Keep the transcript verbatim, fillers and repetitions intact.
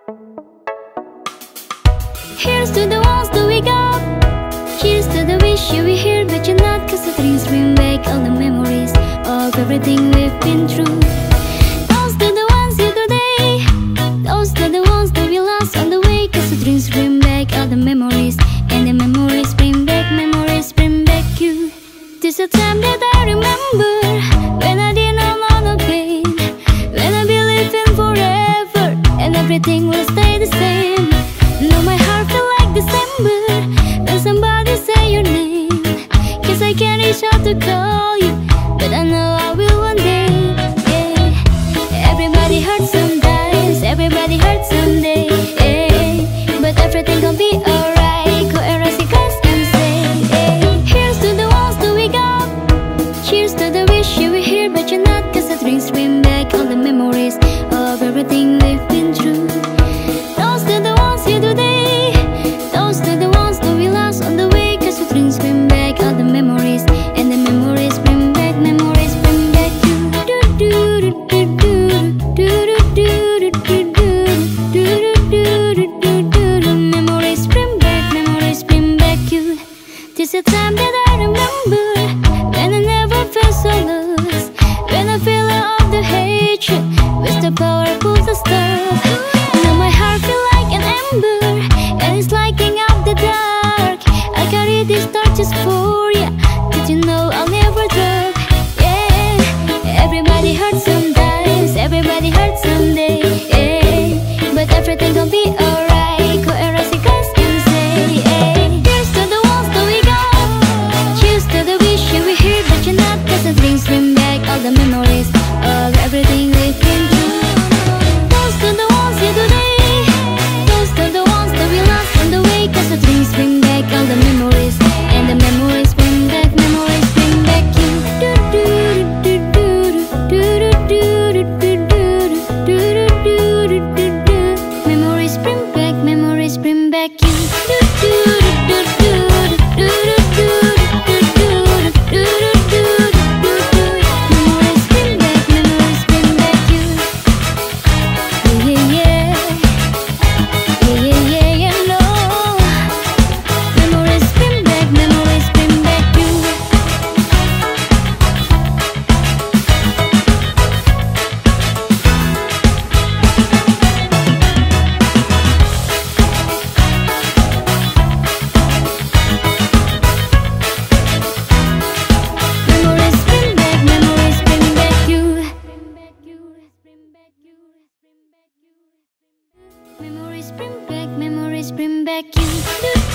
Here's to the ones that we got. Here's to the wish you were here but you're not. Cause the dreams bring back all the memories of everything we've been through. Those are the ones here today. Those are the ones that we lost on the way. Cause the dreams bring back all the memories. And the memories bring back, memories bring back you. This is a time that I remember, when I didn't know no pain, when I believed in forever and everything will stay the same. Now my heart feel like December when somebody say your name. Cause I can't reach out to call you, but I know I will one day. Yeah. Everybody hurts sometimes, everybody hurts someday. Yeah. But everything gon' be alright. Go and rest your cause and say, yeah. Here's to the ones that we got. Cheers to the wish you were here but you're not. Cause the drinks bring back all the memories of everything we've been through. Those are the ones here today. Those are the ones that we lost on the way. Cause the drinks bring back all the memories. And the memories bring back, memories bring back you. Do do do do do do do do do do do do do. Memories bring back, memories bring back you. This is a time that I remember, when I never felt so lost, when I feel all of the hatred with the power pulls the stop. Now my heart feel like an ember, and it's lighting up the dark. I carry this torch just for ya. Did you know I'll never drop? Yeah. Everybody hurts sometimes, everybody hurts someday. Yeah. But everything gon' be alright. Go and rest your cause and say, yeah. Here's to the ones that we got. Cheers to the wish you were here but you're not. Cause the drinks bring back all the memories of everything we've been through. Those are the ones here today. Those are the ones that we lost on the way. Cause the drinks bring back all the memories. And the memories bring back, memories bring back you. Do do do do do do do do do do do do do do. Memories bring back, memories bring back you. Do do do do do do do do do do do do. Memories bring back, memories bring back you. Yeah yeah yeah yeah yeah yeah no. Memories bring back, memories bring back you. Memories bring back, memories bring back you. Memories bring back, memories bring back you.